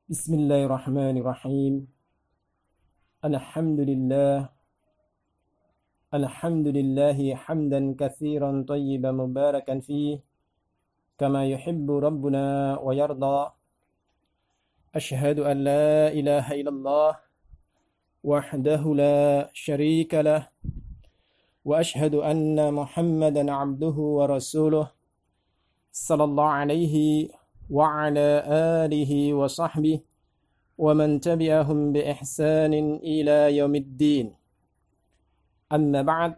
Bismillahirrahmanirrahim. Alhamdulillah. Alhamdulillahi hamdan katsiran tayyiban mubarakan fih kama yuhibbu rabbuna wa yarda. Ashhadu an la ilaha illallah wahdahu la syarika lah wa ashhadu anna Muhammadan abduhu wa rasuluh sallallahu alaihi wa ala alihi wa sahbihi wa man tabi'ahum bi ihsanin ila yaumiddin. Amma ba'd.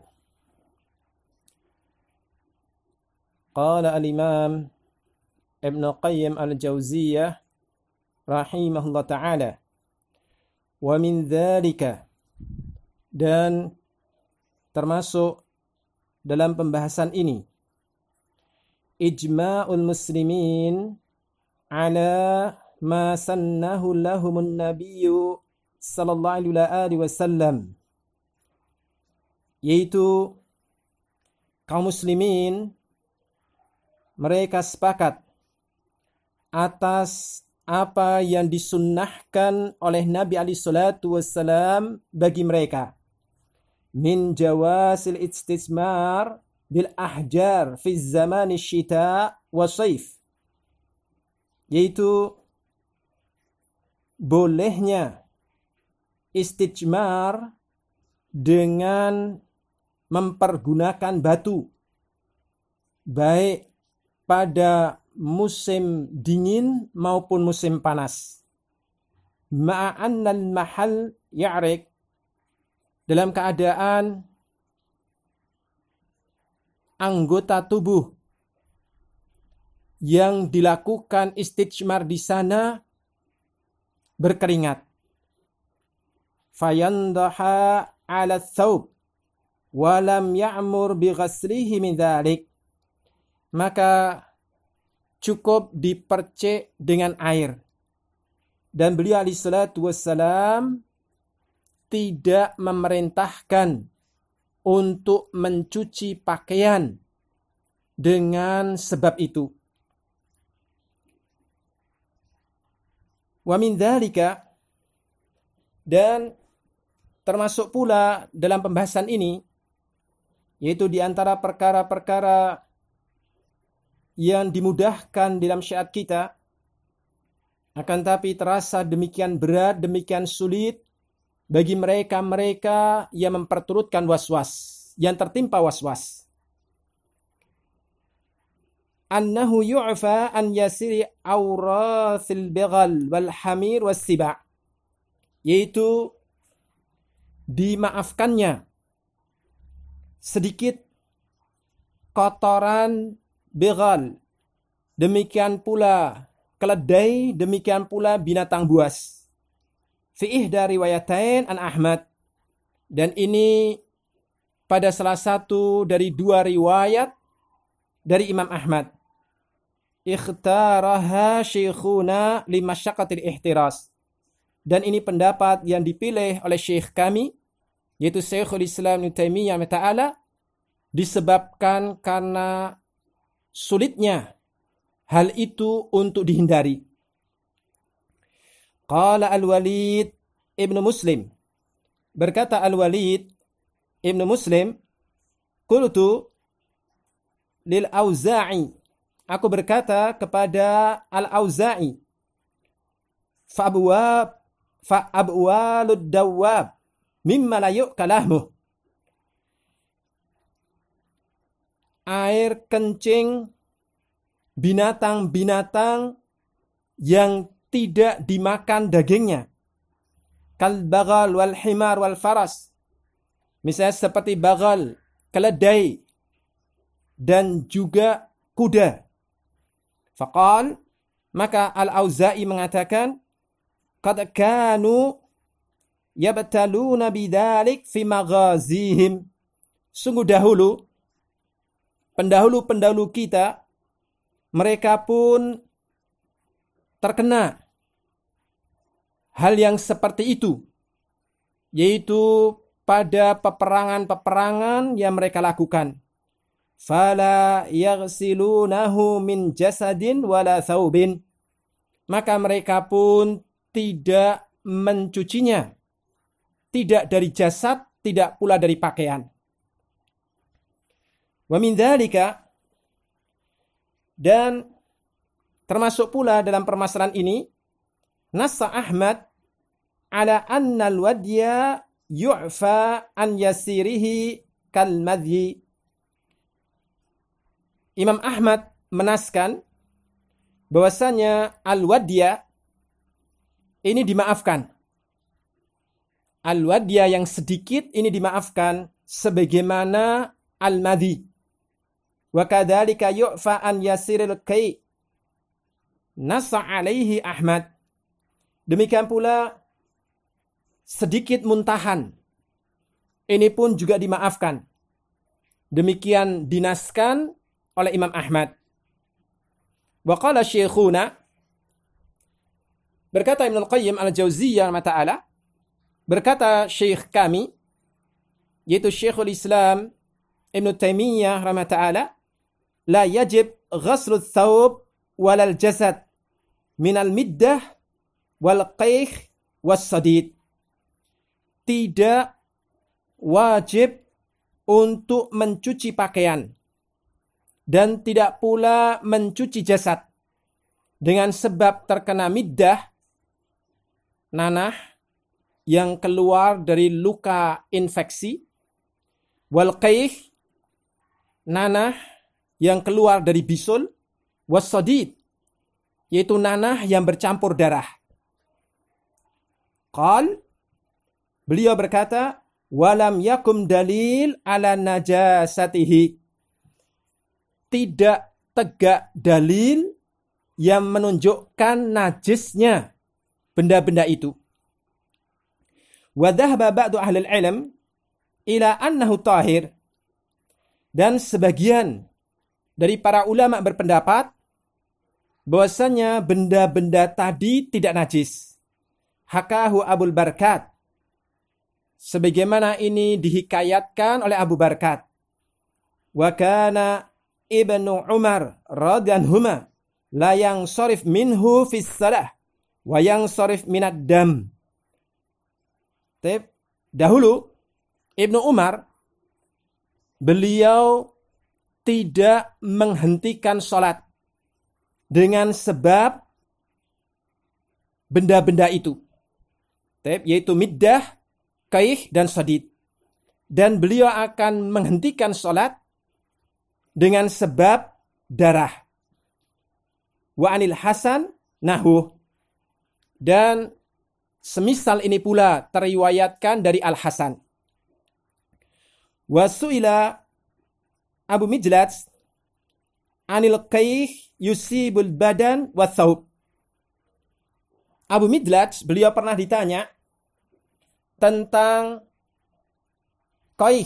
Qala al-Imam Ibn Qayyim al-Jauziyah rahimahullah ta'ala, wa min dzalika, dan termasuk dalam pembahasan ini, ijma'ul muslimin ala ma sannahu lahumun nabiyyu sallallahu alaihi wasallam, yaitu kaum muslimin mereka sepakat atas apa yang disunnahkan oleh Nabi alaihi salatu wassalam bagi mereka, min jawasil istismar bil ahjar fi zaman syita wa saif, yaitu bolehnya istijmar dengan mempergunakan batu baik pada musim dingin maupun musim panas, ma'annal mahal ya'rik, dalam keadaan anggota tubuh yang dilakukan istijmar di sana berkeringat. Fayandaha 'ala thawb wa lam ya'mur bi ghaslihi min dzalik, maka cukup dipercik dengan air, dan beliau alaihi salatu wassalam tidak memerintahkan untuk mencuci pakaian dengan sebab itu. Wa min dzalika, dan termasuk pula dalam pembahasan ini, yaitu di antara perkara-perkara yang dimudahkan dalam syariat kita, akan tapi terasa demikian berat, demikian sulit bagi mereka-mereka yang memperturutkan was-was, yang tertimpa was-was. Annahu yu'fa an yasiri awrathil bighal wal hamir was siba', yaitu dimaafkannya sedikit kotoran bighal, demikian pula keledai, demikian pula binatang buas, fi ihda riwayatain an Ahmad, dan ini pada salah satu dari dua riwayat dari Imam Ahmad. Ikhtaraha syekhuna limasyaqqatil ihtiras, dan ini pendapat yang dipilih oleh syekh kami, yaitu Syekhul Islam Ibnu Taimiyah ta'ala, disebabkan karena sulitnya hal itu untuk dihindari. Qala Al-Walid Ibnu Muslim, berkata Al-Walid Ibnu Muslim, qultu lil Auza'i, aku berkata kepada Al-Auza'i, fa'abwalud dawwab mimma la yu'kalahmu, air kencing binatang-binatang yang tidak dimakan dagingnya, kal bagal wal himar wal faras, misalnya seperti bagal, keledai, dan juga kuda. Faqal, maka Al-Auza'i mengatakan, qad kanu yabtaluna bidzalik fi maghazihim, sungguh dahulu pendahulu-pendahulu kita, mereka pun terkena hal yang seperti itu, yaitu pada peperangan-peperangan yang mereka lakukan. Fala yaghsilunahu min jasadin wala thawbin, maka mereka pun tidak mencucinya, tidak dari jasad, tidak pula dari pakaian. Wa min dzalika, dan termasuk pula dalam permasalahan ini, nassa Ahmad ala anna al-wadya yu'fa an yasirihi kal madhi. Imam Ahmad menaskan bahwasanya al-wadya ini dimaafkan. Al-wadya yang sedikit ini dimaafkan sebagaimana al-madhi. Wa kadzalika yu'fa an yasiril kai. Nassa alaihi Ahmad. Demikian pula sedikit muntahan. Ini pun juga dimaafkan. Demikian dinaskan oleh Imam Ahmad. Wa qala syekhuna, berkata Ibnu Al-Qayyim Al-Jauziyah Ta'ala, berkata syekh kami, yaitu Syekhul Islam Ibnu Taimiyah Ta'ala, la yajib ghaslu thawb walal jasad minal middah wal qaih was sadid. Tidak wajib untuk mencuci pakaian dan tidak pula mencuci jasad dengan sebab terkena middah, nanah yang keluar dari luka infeksi, wal qaih, nanah yang keluar dari bisul, was sadid, yaitu nanah yang bercampur darah. Qal, beliau berkata, walam yakum dalil ala najasatihi. Tidak tegak dalil yang menunjukkan najisnya benda-benda itu. Wa dhahaba ba'du ahli al-ilm ila annahu tahir. Dan sebagian dari para ulama berpendapat bahwasanya benda-benda tadi tidak najis. Hakahu Abul Barkat. Sebagaimana ini dihikayatkan oleh Abu Barkat. Wa kana Ibnu Umar radhiyallahu la yang sharif minhu fis salah wa yang sharif minad dam. Dahulu Ibnu Umar, beliau tidak menghentikan sholat dengan sebab benda-benda itu, yaitu middah, qaih, dan sadid. Dan beliau akan menghentikan sholat dengan sebab darah. Wa anil Hasan nahu. Dan semisal ini pula teriwayatkan dari Al-Hasan. Wa su'ila Abu Mijlad anil qaih yusibul badan wa thawb. Abu Mijlad, beliau pernah ditanya tentang qaih,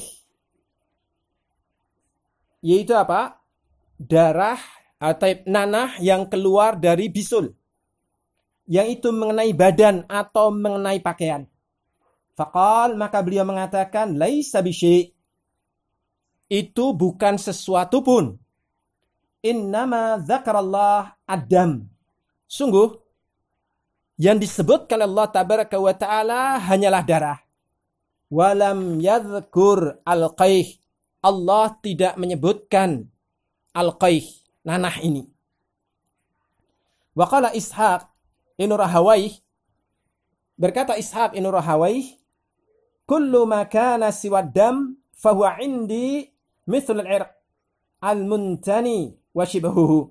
yaitu apa? Darah atau nanah yang keluar dari bisul, yang itu mengenai badan atau mengenai pakaian. Faqal, maka beliau mengatakan, laisa bisyai. Itu bukan sesuatu pun. Innama dzakarallah ad-dam. Sungguh, yang disebutkan Allah tabaraka wa ta'ala hanyalah darah. Walam yadhkur al-qaih. Allah tidak menyebutkan al-qaih, nanah ini. Wa qala Ishaq ibn Rahawayh, berkata Ishaq ibn Rahawayh, kullu ma kana siwa dam fahuwa indi mithl al-'irq al-muntani wa shibhuhu.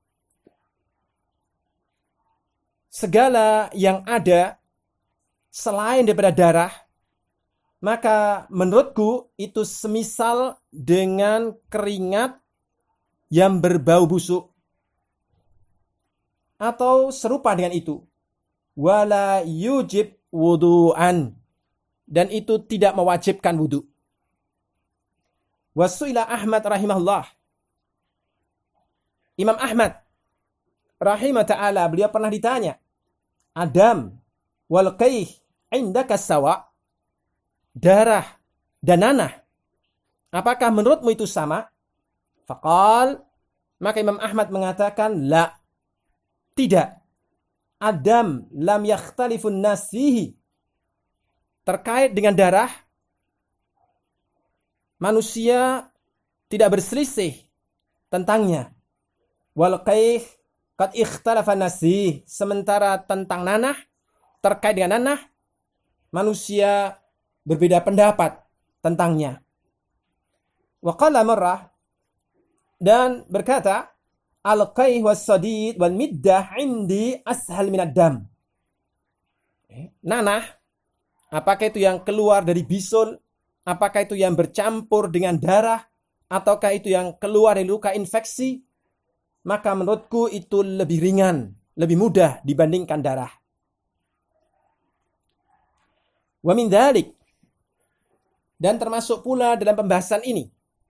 Segala yang ada selain daripada darah, maka menurutku itu semisal dengan keringat yang berbau busuk. Atau serupa dengan itu. Wala yujib wudu'an. Dan itu tidak mewajibkan wudu. Wasu'ila Ahmad rahimahullah. Imam Ahmad rahimah ta'ala, beliau pernah ditanya, Adam wal qaih indaka sawa. Darah dan nanah, apakah menurutmu itu sama? Faqal, maka Imam Ahmad mengatakan, la, tidak. adam lam yakhtalifun nas fihi. Terkait dengan darah, manusia tidak berselisih tentangnya. Wal qaih qad ikhtalafa nasih. Sementara tentang nanah, terkait dengan nanah, manusia berbeda pendapat tentangnya. Wa qala marrah, dan berkata, al-qaih was-sadid wal middah indi ashal minad dam. Nanah, apakah itu yang keluar dari bisul, apakah itu yang bercampur dengan darah, ataukah itu yang keluar dari luka infeksi, maka menurutku itu lebih ringan, lebih mudah dibandingkan darah. Wa min dzalik, dan termasuk pula dalam pembahasan ini,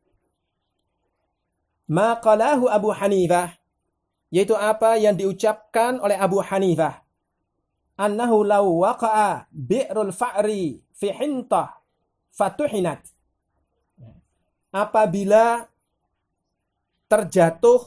ma qalahu Abu Hanifah, yaitu apa yang diucapkan oleh Abu Hanifah, annahu law waqa'a bi'rul fa'ri fi hintah fatuhinat. Apabila terjatuh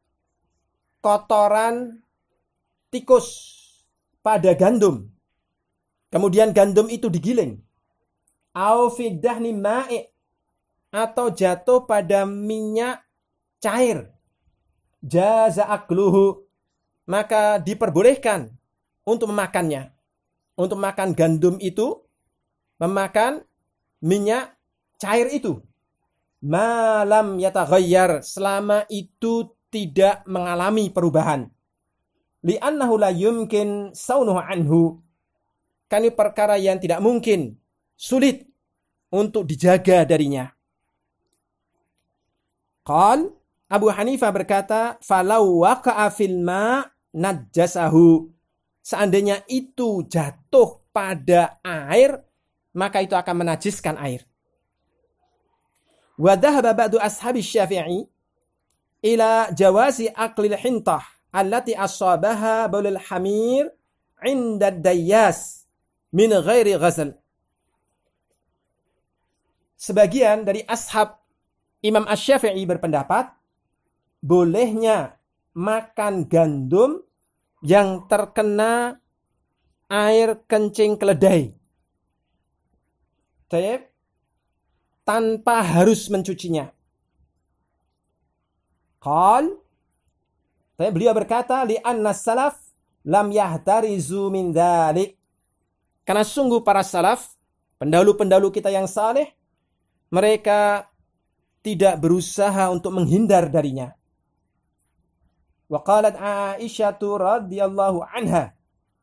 kotoran tikus pada gandum, kemudian gandum itu digiling, au fi dahni ma'i, atau jatuh pada minyak cair, jaza akluhu, maka diperbolehkan untuk memakannya. Untuk makan gandum itu, memakan minyak cair itu. Malam yataghayyar, selama itu tidak mengalami perubahan. Li'annahu la yumkin saunuhu anhu, karena perkara yang tidak mungkin, sulit untuk dijaga darinya. Qal, Abu Hanifah berkata, falau waqa'a fil ma' najjasahu. Seandainya itu jatuh pada air, maka itu akan menajiskan air. Wa dhahaba ba'du ashabi Syafi'i ila jawazi aqlil hintah allati asabaha baulul hamir 'inda dayyas min ghairi ghazal. Sebagian dari ashab Imam Asy-Syafi'i berpendapat bolehnya makan gandum yang terkena air kencing keledai, tanpa harus mencucinya. Qal, beliau berkata, li'anna salaf lam yahtarizu min dzalik. Karena sungguh para salaf, pendahulu-pendahulu kita yang saleh, mereka tidak berusaha untuk menghindar darinya. Wa qalat Aisyah radhiyallahu anha.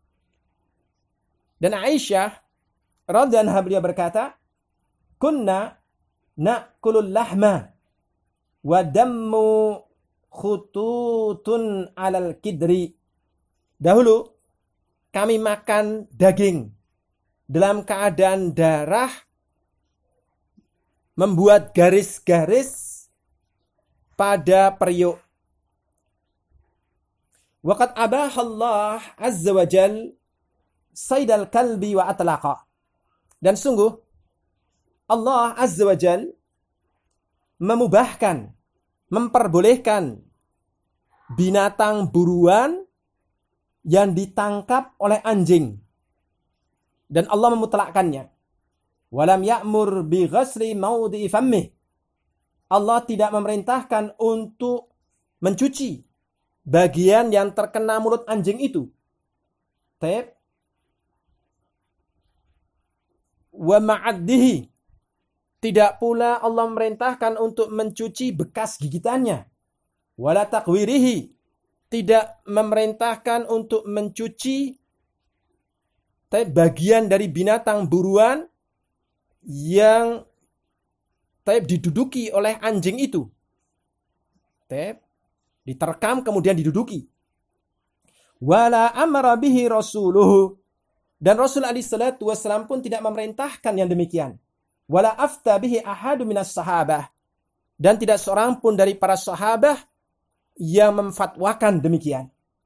Dan Aisyah radhiyallahu anha beliau berkata, kunna na'kulul lahma wa dammu khututun 'alal kidri. Dahulu kami makan daging dalam keadaan darah membuat garis-garis pada periuk. Waqad abahallah azza wa jal saydal kalbi wa atlaqa. Dan sungguh Allah azza wa jal memubahkan, memperbolehkan binatang buruan yang ditangkap oleh anjing. Dan Allah memutlakkannya. Walam ya'mur bi ghasli maudhi fammih. Allah tidak memerintahkan untuk mencuci bagian yang terkena mulut anjing itu. Taib. Wa ma'addihi. Tidak pula Allah memerintahkan untuk mencuci bekas gigitannya. Wala taqwirihi. Tidak memerintahkan untuk mencuci bagian dari binatang buruan yang diduduki oleh anjing itu. Diterkam kemudian diduduki. Wala amara bihi rasuluhu. Dan Rasul alaihi salatu wasallam pun tidak memerintahkan yang demikian. Wala afta bihi ahadu minas sahabah. Dan tidak seorang pun dari para sahabah yang memfatwakan demikian.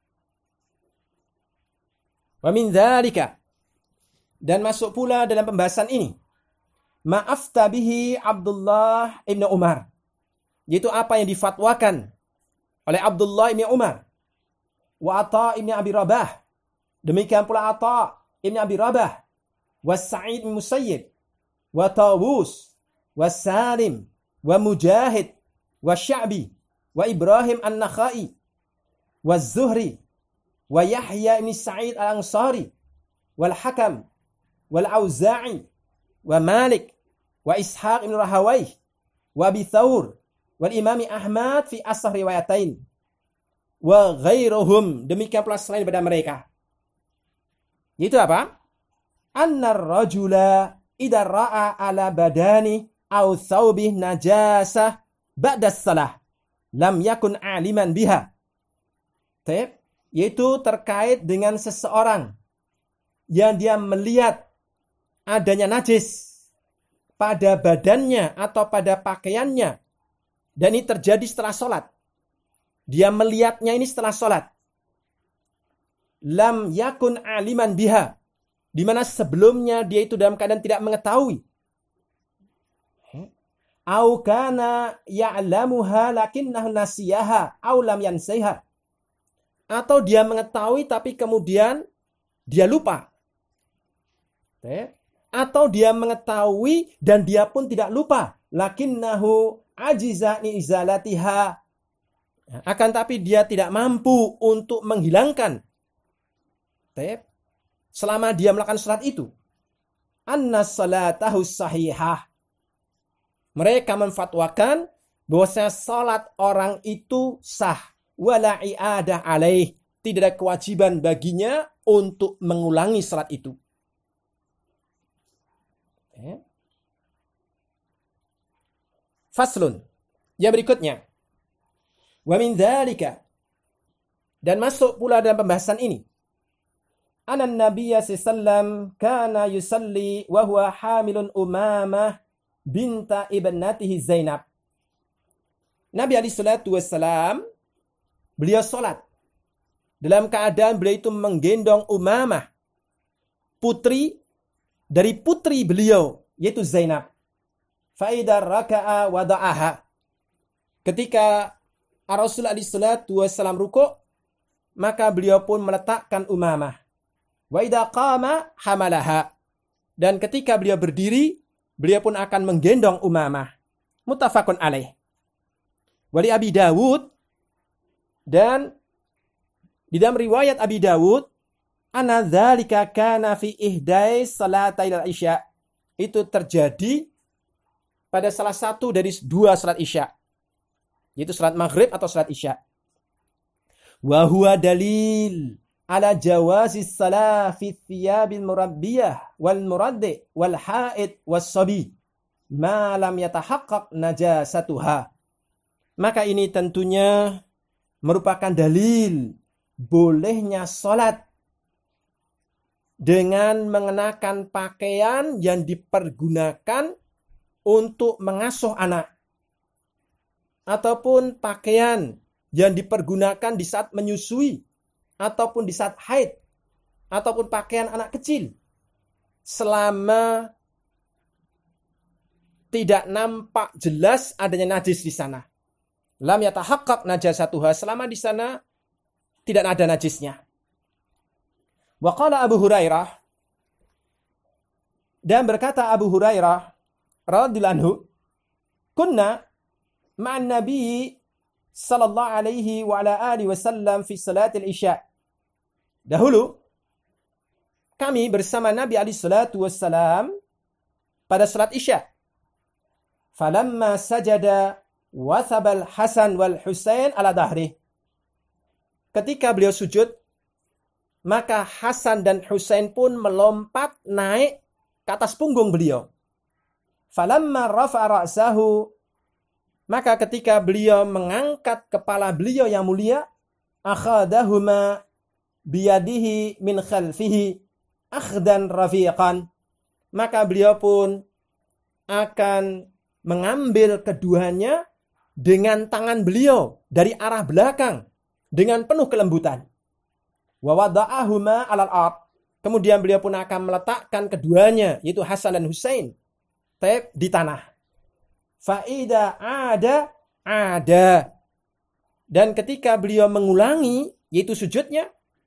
Wa min dzalika, dan masuk pula dalam pembahasan ini, ma'afta bihi Abdullah ibn Umar, yaitu apa yang difatwakan oleh Abdullah ibn Umar, wa Atha ibn Abi Rabah, Demikian pula Atha Ibn Abi Rabah, wa Sa'id bin Musayyib, wa Tawus, wa Salim, wa Mujahid, wa Sya'bi, wa Ibrahim An-Nakhai, wa Zuhri, wa Yahya bin Sa'id Al-Ansari, wal Hakam, wal Auza'i, wa Malik, wa Ishaq bin Rahawayh, wa Abi Thawr, wal Imam Ahmad fi asah riwayatain, wa ghairuhum, demikian pula selain daripada mereka. Itu apa? Annar rajula idza ra'a ala badani aw thawbih najasah ba'da salah lam yakun aliman biha. Yaitu terkait dengan seseorang yang dia melihat adanya najis pada badannya atau pada pakaiannya, dan ini terjadi setelah sholat. Dia melihatnya ini setelah sholat. Lam yakun aliman biha, di mana sebelumnya dia itu dalam keadaan tidak mengetahui. Au kana ya'lamuha lakinnahu nasiyaha au lam yansiha. Atau dia mengetahui tapi kemudian dia lupa. Atau dia mengetahui dan dia pun tidak lupa. Lakinnahu ajiza ni izalatiha. Akan tapi dia tidak mampu untuk menghilangkan. Selama dia melakukan salat itu. Anna salatahu sahihah. Mereka memfatwakan bahwasanya salat orang itu sah. Wala i'adah alaih. Tidak ada kewajiban baginya untuk mengulangi salat itu. Faslun. Yang berikutnya. Wa min dzalika, dan masuk pula dalam pembahasan ini. Anna Nabiyya sallallahu kana yusalli wa huwa hamilun Umamah binta ibnatihi Zainab. Nabi alaihi salatu wassalam beliau salat dalam keadaan beliau itu menggendong Umamah, putri dari putri beliau, yaitu Zainab. Faidar raka'a wada'aha. Ketika Rasulullah SAW rukuk, maka beliau pun meletakkan Umamah. Wa idza qama hamalaha. Dan ketika beliau berdiri, beliau pun akan menggendong Umamah. Muttafaqun alaih. Wali Abi Dawud, dan di dalam riwayat Abi Dawud, anna dzalika kana fi ihdai salatail isya. Itu terjadi pada salah satu dari dua salat isya, yaitu salat maghrib atau salat isya. Wa huwa dalil ala jawazi salah fi thiyabil murabbiyah wal muraddi wal haid was sabi ma lam yatahaqqaq najasatuha. Maka ini tentunya merupakan dalil bolehnya salat dengan mengenakan pakaian yang dipergunakan untuk mengasuh anak, ataupun pakaian yang dipergunakan di saat menyusui, ataupun di saat haid, ataupun pakaian anak kecil, selama tidak nampak jelas adanya najis di sana. Lam yatahaqqaq najasatuha, selama di sana tidak ada najisnya. Wa qala Abu Hurairah, dan berkata Abu Hurairah radhiyallahu anhu, kunna ma'an nabi sallallahu alaihi wa ala alihi wasallam fi salatil isya. Dahulu kami bersama Nabi alaihi salatu wassalam pada salat isya. Falamma sajada wasabal Hasan wal Husain ala dahri. Ketika beliau sujud, maka Hasan dan Husain pun melompat naik ke atas punggung beliau. Falamma rafa'a ra'sahu, maka ketika beliau mengangkat kepala beliau yang mulia, akhadahuma biyadihi min khalfihi akhdan rafiqan, maka beliau pun akan mengambil keduanya dengan tangan beliau dari arah belakang dengan penuh kelembutan. Wa wada'ahuma 'alal ard, kemudian beliau pun akan meletakkan keduanya, yaitu Hasan dan Husain, di tanah. Faida ada. Dan ketika beliau mengulangi, yaitu sujudnya,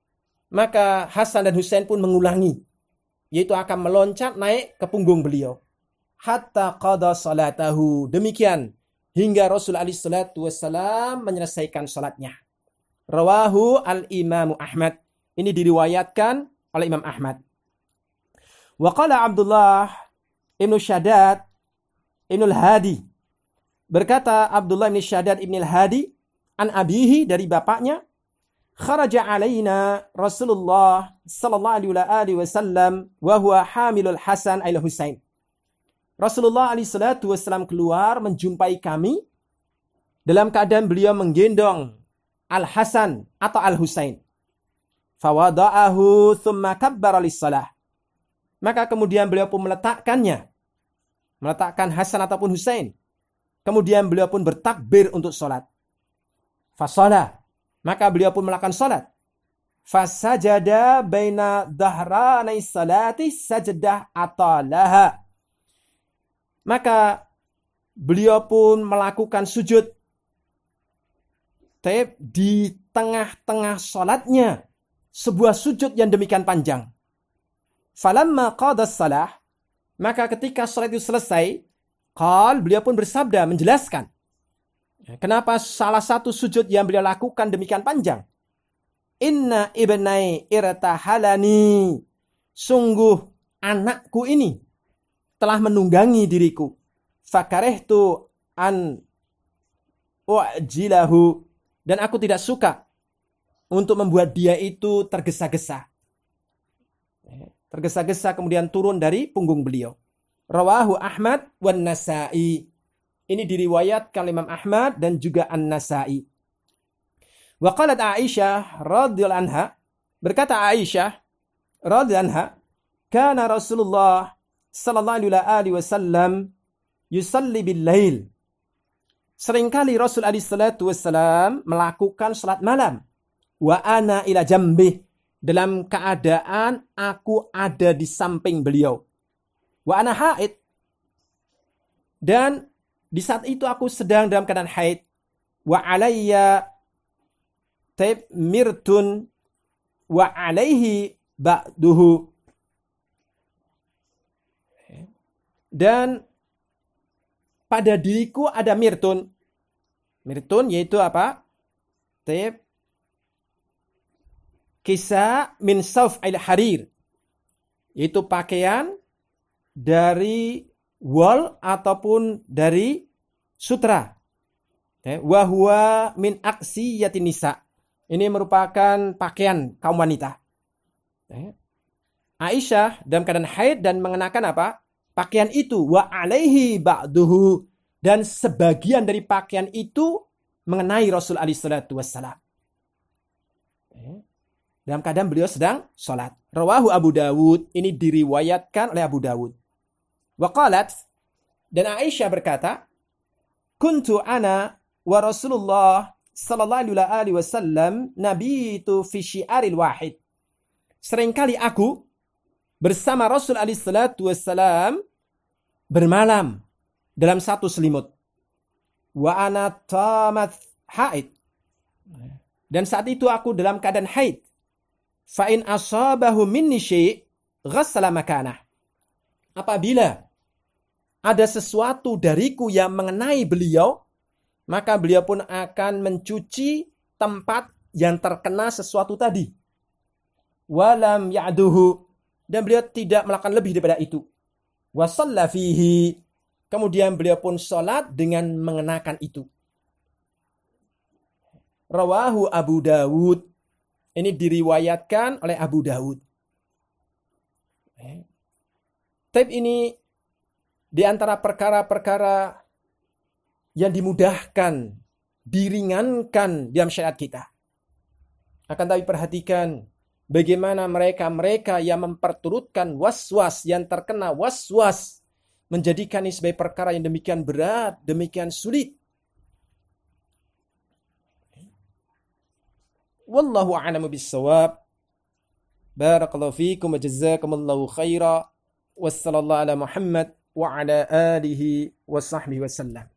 Maka Hasan dan Husain pun mengulangi, yaitu akan meloncat naik ke punggung beliau. Hatta qada salatahu. Demikian hingga Rasul alaihi salatu wassalam menyelesaikan salatnya. Rawahu al-Imam Ahmad. Ini diriwayatkan oleh Imam Ahmad. Wa qala Abdullah ibn Shaddad ibn al-Hadi. Berkata Abdullah ibn Shaddad ibn al-Hadi an abihi, dari bapaknya, kharaja alaina Rasulullah sallallahu alaihi wasallam wa huwa hamilul Hasan al Husain. Rasulullah alaihi salatu wasallam keluar menjumpai kami dalam keadaan beliau menggendong Al-Hasan atau Al-Husain. Fawada'ahu thumma kabbara lis-shalah. Maka kemudian beliau pun meletakkan Hasan ataupun Husain. Kemudian beliau pun bertakbir untuk salat. Fasala. Maka beliau pun melakukan salat. Fasajada baina dhahranai salati sajdah atalaha. Maka beliau pun melakukan sujud di tengah-tengah salatnya, sebuah sujud yang demikian panjang. Falamma qada salah, maka ketika salat itu selesai, beliau pun bersabda menjelaskan kenapa salah satu sujud yang beliau lakukan demikian panjang. Inna ibnai irtahalani. Sungguh anakku ini telah menunggangi diriku. Fakarehtu an u'jilahu. Dan aku tidak suka untuk membuat dia itu tergesa-gesa. Tergesa-gesa kemudian turun dari punggung beliau. Rawahu Ahmad wan Nasa'i. Ini diriwayatkan oleh Imam Ahmad dan juga An-Nasa'i. Wa qalat Aisyah radhiyallahu anha, berkata Aisyah radhiyallahu anha, kana Rasulullah sallallahu alaihi wasallam yusalli bil lail. Seringkali Rasul alaihi salatu wassalam melakukan salat malam. Wa ana ila jambih, dalam keadaan aku ada di samping beliau. Wa ana haid, dan di saat itu aku sedang dalam keadaan haid. Wa alayya mirtun wa alaihi ba'duhu. Dan pada diriku ada mirtun. Mirtun yaitu apa? Kisah min sauf al-harir. Yaitu pakaian dari wol ataupun dari sutra. Wa huwa min aksiyatin nisa. Ini merupakan pakaian kaum wanita. Aisyah dalam keadaan haid dan mengenakan apa? Pakaian itu, wa alaihi ba'duhu, dan sebagian dari pakaian itu mengenai Rasul alaihi salatu wassalam. Dalam keadaan beliau sedang sholat. Rawahu Abu Dawud, ini diriwayatkan oleh Abu Dawud. Wa qalat, dan Aisyah berkata, kuntu ana wa Rasulullah sallallahu alaihi wasallam nabitu fi syi'aril wahid. Seringkali aku bersama Rasul alaihi salatu wassalam bermalam dalam satu selimut. Wa ana tamat haid. Dan saat itu aku dalam keadaan haid. Fa in asabahu minni syai' ghassala makanah. Apabila ada sesuatu dariku yang mengenai beliau, maka beliau pun akan mencuci tempat yang terkena sesuatu tadi. Walam ya'duhu, dan beliau tidak melakukan lebih daripada itu. Wa shalla fihi, kemudian beliau pun salat dengan mengenakan itu. Rawahu Abu Dawud, ini diriwayatkan oleh Abu Dawud. Tapi ini di antara perkara-perkara yang dimudahkan, diringankan dalam syariat kita. Akan tapi perhatikan bagaimana mereka yang memperturutkan was-was, yang terkena was-was, menjadikan ini sebagai perkara yang demikian berat, demikian sulit. Wallahu a'lamu bis-shawab. Barakallahu fiikum wa jazakumullahu khaira. Wassallallahu ala Muhammad wa ala alihi wa sahbihi wa sallam.